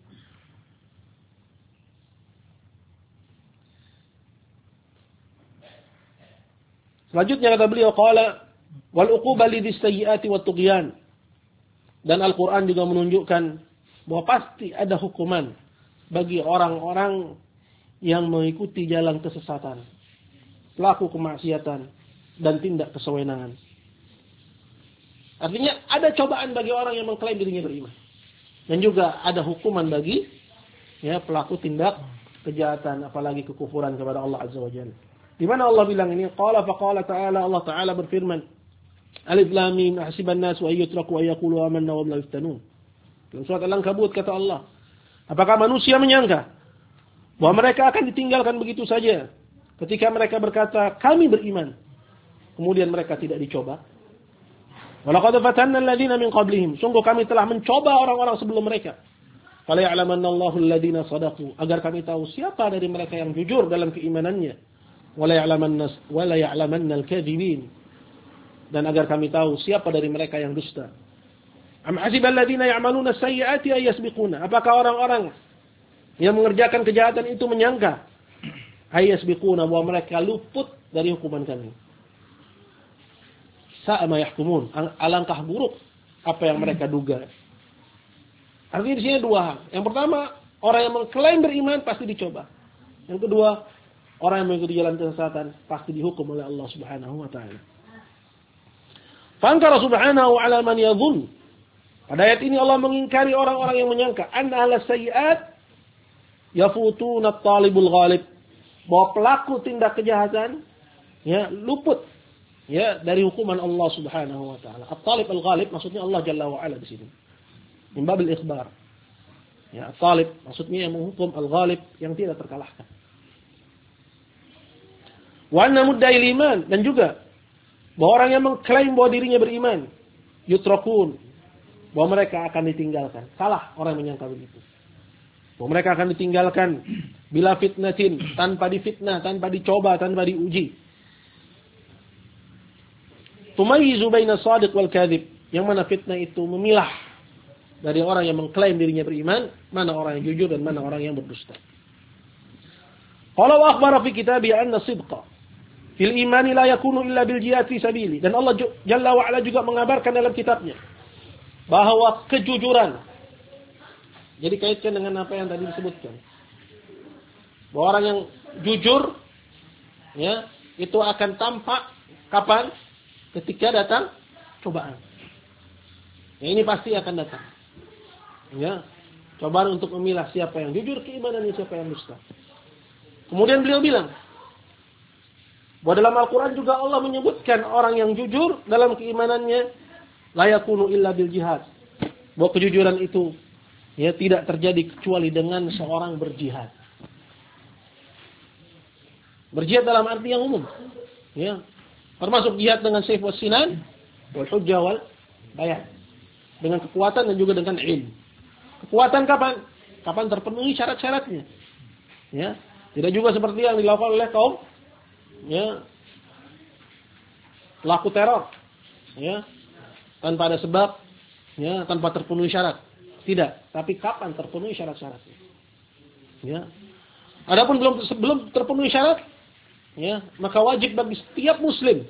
Selanjutnya kata beliau, qala wal uquba lidhis sayyiati wat tughyan. Dan Al-Qur'an juga menunjukkan bahwa pasti ada hukuman bagi orang-orang yang mengikuti jalan kesesatan, pelaku kemaksiatan dan tindak kesewenangan. Artinya ada cobaan bagi orang yang mengklaim dirinya beriman. Dan juga ada hukuman bagi pelaku tindak kejahatan, apalagi kekufuran kepada Allah Azza wa Jalla. Di mana Allah bilang ini? Qala faqala ta'ala, Allah Ta'ala berfirman, Alif Lam Mim, ahsiban nas wa yutraku wa yaqulu amanna wa hum la yuftanun. Dalam surat Al-Ankabut kata Allah, apakah manusia menyangka bahwa mereka akan ditinggalkan begitu saja ketika mereka berkata kami beriman, kemudian mereka tidak dicoba? Walaqad fatanna alladziina min qablihim, sungguh kami telah mencoba orang-orang sebelum mereka. Fala ya'lamanna Allahu alladziina shadaqu, agar kami tahu siapa dari mereka yang jujur dalam keimanannya. Wala ya'lamanna al-kadzibin, dan agar kami tahu siapa dari mereka yang dusta. Am hasibal ladzina ya'maluna as-sayyi'ati ay yasbiquna, apakah orang-orang yang mengerjakan kejahatan itu menyangka ay yasbiquna bahwa mereka luput dari hukuman kami? Sa'a ma yahkumun, alangkah buruk apa yang mereka duga. Artinya di sini dua hal. Yang pertama, orang yang mengklaim beriman pasti dicoba. Yang kedua, orang yang mengikuti jalan kesesatan pasti dihukum oleh Allah Subhanahu wa taala. Fangkara subhanahu ala man yadhun. Pada ayat ini Allah mengingkari orang-orang yang menyangka anna ahlas sayyi'at yafutuna at-talibul ghalib, bahwa pelaku tindak kejahatan luput dari hukuman Allah Subhanahu wa taala. At-talib al-ghalib maksudnya Allah Jalla wa ala di sini. Min babil ikhbar. At-talib maksudnya yang menghukum al-ghalib yang tidak terkalahkan. Wa anna mudda'il iman, dan juga bahwa orang yang mengklaim bahwa dirinya beriman yutrakun, bahwa mereka akan ditinggalkan. Salah orang yang menyangka begitu. Bahwa mereka akan ditinggalkan bila fitnatin, tanpa difitnah, tanpa dicoba, tanpa diuji. Tumayyizu baina shadiq wal kadhib, yang mana fitnah itu memilah dari orang yang mengklaim dirinya beriman, mana orang yang jujur dan mana orang yang berdusta. Qala wa akhbara fi kitabihi anna sidqa fil imani la yakunu illa bil jihad fi sabili. Dan Allah Jalla wa ala juga mengabarkan dalam kitabnya bahwa kejujuran, jadi kaitkan dengan apa yang tadi disebutkan, Bahwa orang yang jujur, ya, itu akan tampak kapan? Ketika datang cobaan. Ya, ini pasti akan datang. Ya, cobaan untuk memilah siapa yang jujur keimanannya, siapa yang dusta. Kemudian beliau bilang, bahwa dalam Al-Quran juga Allah menyebutkan orang yang jujur dalam keimanannya, la yakunu illa bil jihad. Bahwa kejujuran itu, ya, tidak terjadi kecuali dengan seorang berjihad. Berjihad dalam arti yang umum, ya, termasuk jihad dengan sayf was sinan, wal hujjah wal bayan, dengan kekuatan dan juga dengan ilmu. Kekuatan kapan? Kapan terpenuhi syarat-syaratnya. Ya, tidak juga seperti yang dilakukan oleh kaum, ya, pelaku teror, ya, tanpa ada sebab, ya, tanpa terpenuhi syarat. Tidak, tapi kapan terpenuhi syarat-syaratnya. Ya. Adapun belum terpenuhi syarat, ya, maka wajib bagi setiap muslim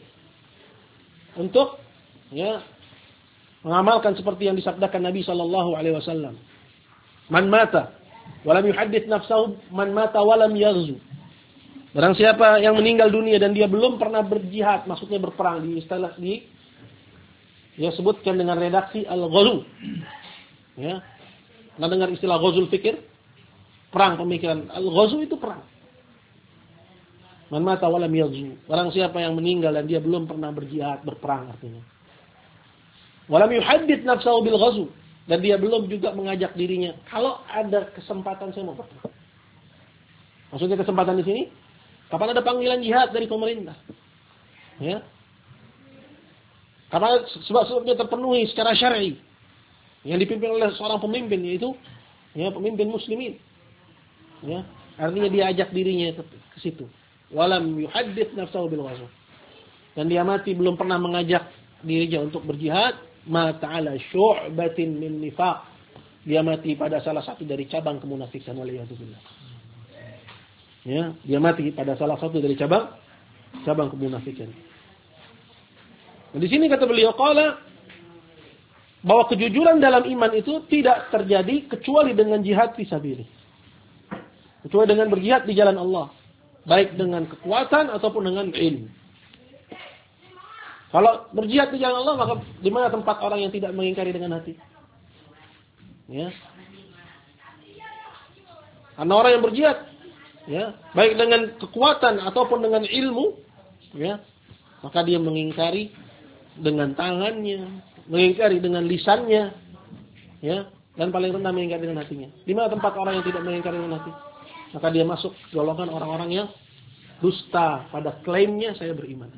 untuk, ya, mengamalkan seperti yang disabdakan Nabi sallallahu alaihi wasallam. Man mata wa lam yuhaddits nafsahu man mata wa lam yaghzu. Barang siapa yang meninggal dunia dan dia belum pernah berjihad, maksudnya berperang, di istilah ya sebutkan dengan redaksi al-ghazu. Ya. Pernah dengar istilah ghazul fikir? Perang pemikiran. Al-ghazu itu perang. Man mata wa lam yaghzu. Barang siapa yang meninggal dan dia belum pernah berjihad, berperang artinya. Wa lam yuhaddits nafsahu bil ghazu. Dan dia belum juga mengajak dirinya, kalau ada kesempatan saya mau berperang. Maksudnya kesempatan di sini, kapan ada panggilan jihad dari pemerintah? Ya. Kapan sebab-sebabnya terpenuhi secara syar'i, yang dipimpin oleh seorang pemimpin, yaitu, ya, pemimpin muslimin. Ya. Artinya dia ajak dirinya ke situ. Walam yuhaddits nafsahu bil ghazw. Dan dia mati belum pernah mengajak dirinya untuk berjihad, mata ala syu'batin min nifaq. Dia mati pada salah satu dari cabang kemunafikan, waliyadzubillah. Ya, dia mati pada salah satu dari cabang kemunafikan. Nah, di sini kata beliau qala, bahwa kejujuran dalam iman itu tidak terjadi kecuali dengan jihad fisabilillah. Kecuali dengan berjihad di jalan Allah, baik dengan kekuatan ataupun dengan ilmu. Kalau berjihad di jalan Allah, maka di mana tempat orang yang tidak mengingkari dengan hati? Ya. Karena orang yang berjihad, ya, baik dengan kekuatan ataupun dengan ilmu, ya, maka dia mengingkari dengan tangannya, mengingkari dengan lisannya, ya, dan paling rendah mengingkari dengan hatinya. Di mana tempat orang yang tidak mengingkari dengan hati? Maka dia masuk golongan orang-orang yang dusta pada klaimnya saya beriman.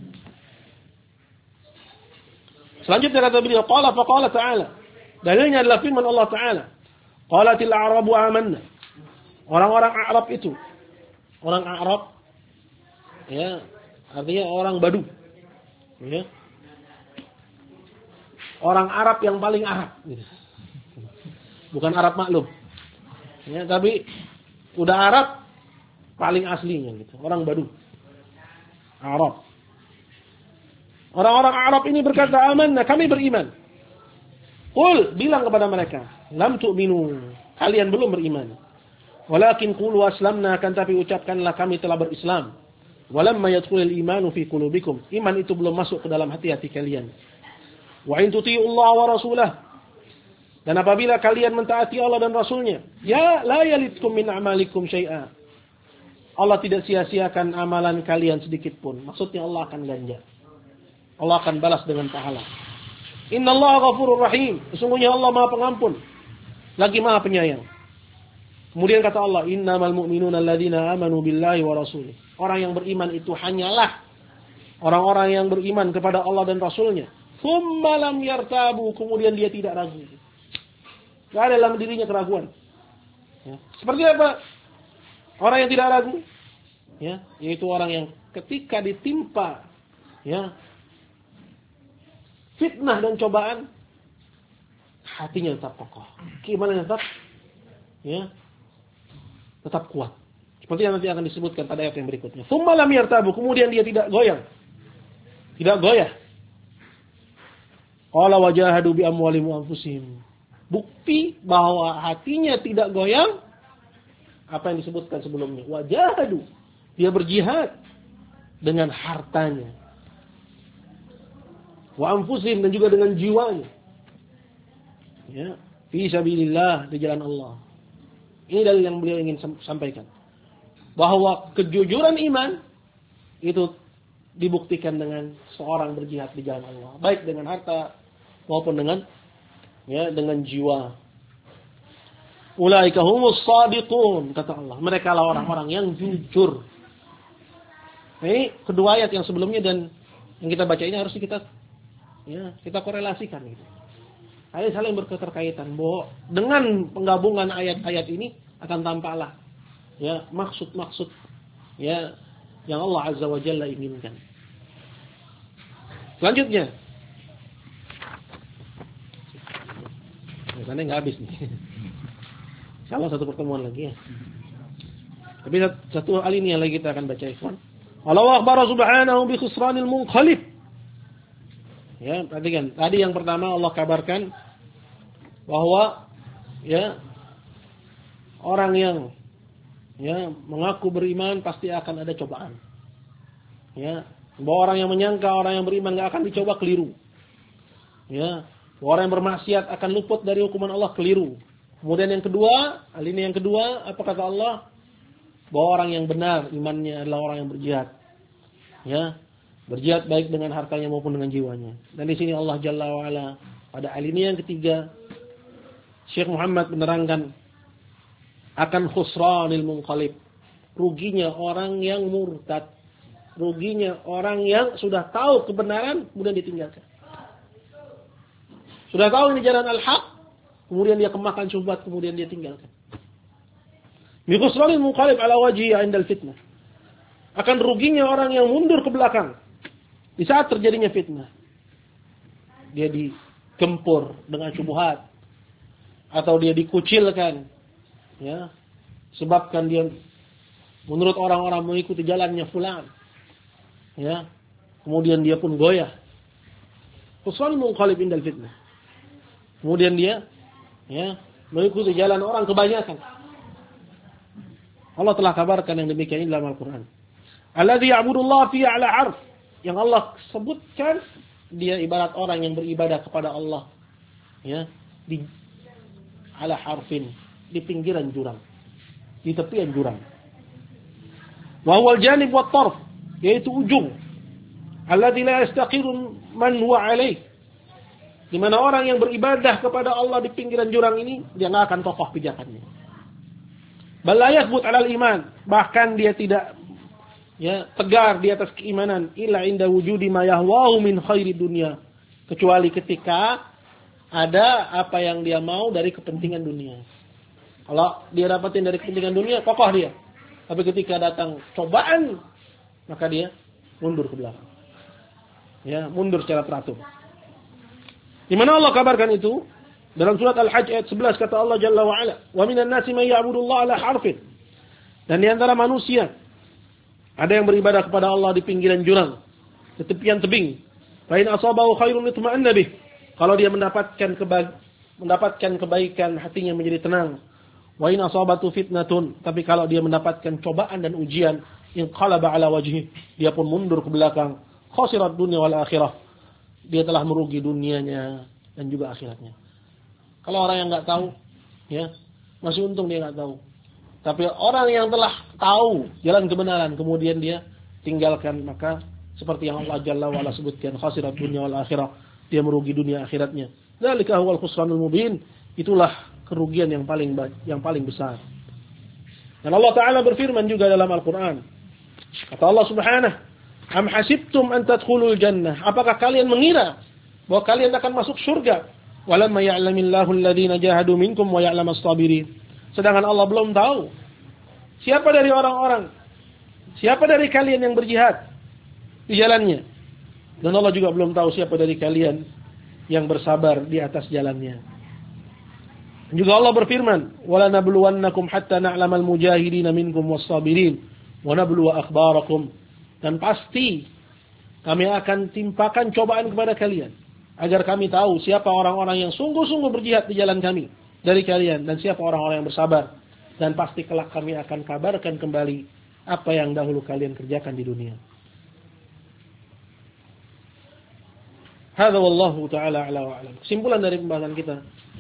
Selanjutnya kata beliau, qala faqala ta'ala. Dalilnya adalah firman Allah Ta'ala. Qalatil a'rabu amanna. Orang-orang Arab itu. Orang Arab, ya, artinya orang Badu. Ya. Orang Arab yang paling Arab. Gitu. Bukan Arab maklum. Ya, tapi udah Arab paling aslinya gitu. Orang Badu. Arab. Orang-orang Arab ini berkata, amanna, kami beriman. Qul, bilang kepada mereka, lam tu'minu, kalian belum beriman. Walakin qulu aslamna, akan tapi ucapkanlah kami telah berislam. Walamma yadkhulul imanu fi qulubikum, iman itu belum masuk ke dalam hati-hati kalian. Wa in tuti'ullaha wa rasulah, dan apabila kalian mentaati Allah dan Rasulnya, ya la yalitkum min amalikum syai'a, Allah tidak sia-siakan amalan kalian sedikit pun. Maksudnya Allah akan ganjar. Allah akan balas dengan pahala. Innallaha ghafurur rahim. Sesungguhnya Allah Maha Pengampun, lagi Maha Penyayang. Kemudian kata Allah, innamal mu'minuna alladzina amanu billahi wa rasulih. Orang yang beriman itu hanyalah orang-orang yang beriman kepada Allah dan Rasulnya. Tsumma lam yartabu, kemudian dia tidak ragu. Tidak ada dalam dirinya keraguan. Ya. Seperti apa orang yang tidak ragu? Ya, yaitu orang yang ketika ditimpa, ya, fitnah dan cobaan, hatinya tetap kokoh, keimanannya tetap, ya, tetap kuat. Seperti yang nanti akan disebutkan pada ayat yang berikutnya. Tsumma lam yartabu, kemudian dia tidak goyang, tidak goyah. Qala wajahadu bi amwalihim wa anfusihim. Bukti bahwa hatinya tidak goyang apa yang disebutkan sebelumnya. Wajahadu, dia berjihad dengan hartanya. Wa anfusihim, dan juga dengan jiwanya. Ya, fi sabilillah, di jalan Allah. Ini dalil yang beliau ingin sampaikan. Bahwa kejujuran iman itu dibuktikan dengan seorang berjihad di jalan Allah, baik dengan harta maupun dengan jiwa. Ulaika humus shadiqun, kata Allah. Mereka lah orang-orang yang jujur. Nah, ini kedua ayat yang sebelumnya dan yang kita baca ini harus kita korelasikan gitu. Ayat saling berketerkaitan. Bahwa dengan penggabungan ayat-ayat ini akan tampaklah maksud-maksud yang Allah Azza wa Jalla inginkan. Selanjutnya, karena nggak habis nih. Insyaallah satu pertemuan lagi ya. Tapi satu alinea lagi kita akan baca, ikhwan. Allah akhbara subhanahu bi khusranil munqalib. Ya, perhatikan. Tadi yang pertama Allah kabarkan bahwa orang yang mengaku beriman pasti akan ada cobaan. Ya, bahwa orang yang menyangka orang yang beriman enggak akan dicoba keliru. Ya, orang yang bermaksiat akan luput dari hukuman Allah keliru. Kemudian yang kedua, alinea yang kedua, apa kata Allah? Bahwa orang yang benar imannya adalah orang yang berjihad. Ya, berjihad baik dengan hartanya maupun dengan jiwanya. Dan di sini Allah Jalla wa Ala pada alinea yang ketiga, Syekh Muhammad menerangkan akan khusranil munqalib. Ruginya orang yang murtad. Ruginya orang yang sudah tahu kebenaran kemudian ditinggalkan. Sudah tahu ini jalan al-haq, kemudian dia kemakan syubhat, kemudian dia tinggalkan. Bi khusranil munqalib ala wajhi 'inda al-fitnah. Akan ruginya orang yang mundur ke belakang di saat terjadinya fitnah. Dia digempur dengan syubhat atau dia dikucilkan, ya, sebabkan dia menurut orang-orang mengikuti jalannya fulan, ya, kemudian dia pun goyah. Khusranul munqalib indal fitnah. Kemudian dia mengikuti jalan orang kebanyakan. Allah telah kabarkan yang demikian dalam Al-Qur'an. Alladzi ya'budullaha fi a'la 'arsh. Yang Allah sebutkan dia ibarat orang yang beribadah kepada Allah, ya, di ala harfin, di pinggiran jurang, di tepian jurang. Wa huwal janib wat tarf, yaitu ujung. Alladzi la yastaqiru man huwa alaih. Di mana orang yang beribadah kepada Allah di pinggiran jurang ini, dia enggak akan kokoh pijakannya. Bal la yathbut 'alal iman, bahkan dia tidak tegar di atas keimanan illa inda wujudi ma yahwahu min khairi dunya, kecuali ketika ada apa yang dia mau dari kepentingan dunia. Kalau dia dapatin dari kepentingan dunia, kokoh dia. Tapi ketika datang cobaan, maka dia mundur ke belakang. Ya, mundur secara teratur. Di mana Allah kabarkan itu? Dalam surat Al-Hajj ayat 11 kata Allah Jalla wa Ala, "Wa minan nasi may ya'budullaha ala harfin." Dan di antara manusia ada yang beribadah kepada Allah di pinggiran jurang, di tepian tebing. Fa in asabahu khairun itma'anna bih. Kalau dia mendapatkan kebaikan, hatinya menjadi tenang. Wa in asabatu fitnatun, tapi kalau dia mendapatkan cobaan dan ujian, inqalaba ala wajhi, dia pun mundur ke belakang. Khasirat dunya wal akhirah. Dia telah merugi dunianya dan juga akhiratnya. Kalau orang yang enggak tahu, ya, masih untung dia enggak tahu. Tapi orang yang telah tahu jalan kebenaran kemudian dia tinggalkan, maka seperti yang Allah Jalla wa Ala sebutkan, khasirat dunya wal akhirah, dia merugi dunia akhiratnya. Dzalika huwal khusranul mubin, itulah kerugian yang paling besar. Dan Allah Taala berfirman juga dalam Al-Qur'an. Kata Allah Subhanahu, "Am hasibtum an tadkhulul jannah?" Apakah kalian mengira bahwa kalian akan masuk surga? Walamma ya'lamillahu alladhina jahadu minkum wa ya'lamas sabirin. Sedangkan Allah belum tahu siapa dari orang-orang, siapa dari kalian yang berjihad di jalannya. Dan Allah juga belum tahu siapa dari kalian yang bersabar di atas jalannya. Juga Allah berfirman, "Wala nabluwannakum hatta na'lamal mujahidin minkum was-sabirin wa nabluwa akhbarakum." Dan pasti kami akan timpakan cobaan kepada kalian agar kami tahu siapa orang-orang yang sungguh-sungguh berjihad di jalan kami dari kalian dan siapa orang-orang yang bersabar. dan pasti kelak kami akan kabarkan kembali apa yang dahulu kalian kerjakan di dunia. Hadza wallahu taala a'la wa a'lam. Kesimpulan dari pembahasan kita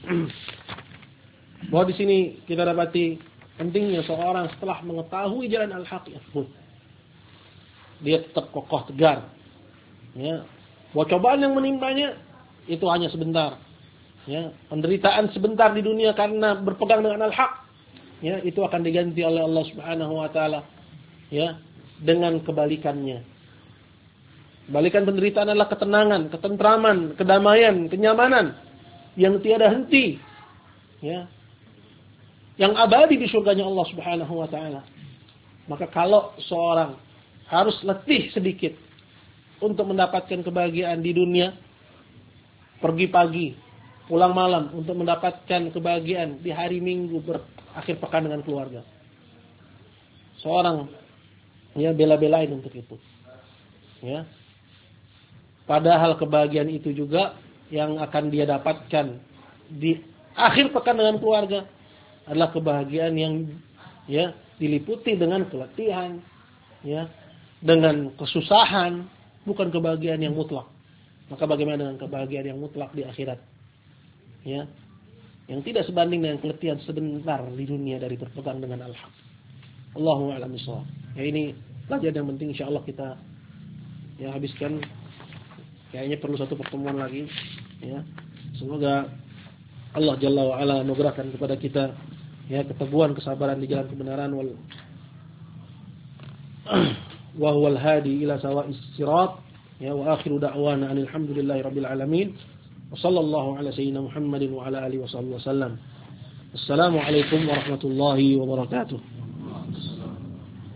bahwa di sini kita dapati pentingnya seorang setelah mengetahui jalan al-haq yathbut. Dia tetap kokoh tegar. Ya. Bahwa cobaan yang menimpanya itu hanya sebentar. Ya, penderitaan sebentar di dunia karena berpegang dengan al-haq. Ya, itu akan diganti oleh Allah Subhanahu wa taala ya dengan kebalikannya. Balikan penderitaan adalah ketenangan, ketentraman, kedamaian, kenyamanan yang tiada henti. Ya. Yang abadi di surganya Allah Subhanahu wa taala. Maka kalau seorang harus letih sedikit untuk mendapatkan kebahagiaan di dunia, pergi pagi, pulang malam untuk mendapatkan kebahagiaan di hari Minggu berakhir pekan dengan keluarga. Seorang ya bela-belain untuk itu. Ya. Padahal kebahagiaan itu juga yang akan dia dapatkan di akhir pekan dengan keluarga adalah kebahagiaan yang ya diliputi dengan keletihan, ya, dengan kesusahan, bukan kebahagiaan yang mutlak. Maka bagaimana dengan kebahagiaan yang mutlak di akhirat? Ya. Yang tidak sebanding dengan keletihan sebentar di dunia dari berpegang dengan al-haq. Allahu a'lam bishawab. Ya, ini pelajaran yang penting insyaallah kita ya habiskan. Kayaknya perlu satu pertemuan lagi, ya. Semoga Allah Jalla wa Ala anugerahkan kepada kita ya keteguhan kesabaran di jalan kebenaran wa huwal hadi ila sawa'is sirat ya wa akhiru da'wana alhamdulillahi rabbil alamin wa sallallahu ala sayyidina Muhammadin wa ala alihi wa sahbihi wasallam. Assalamu alaikum warahmatullahi wabarakatuh.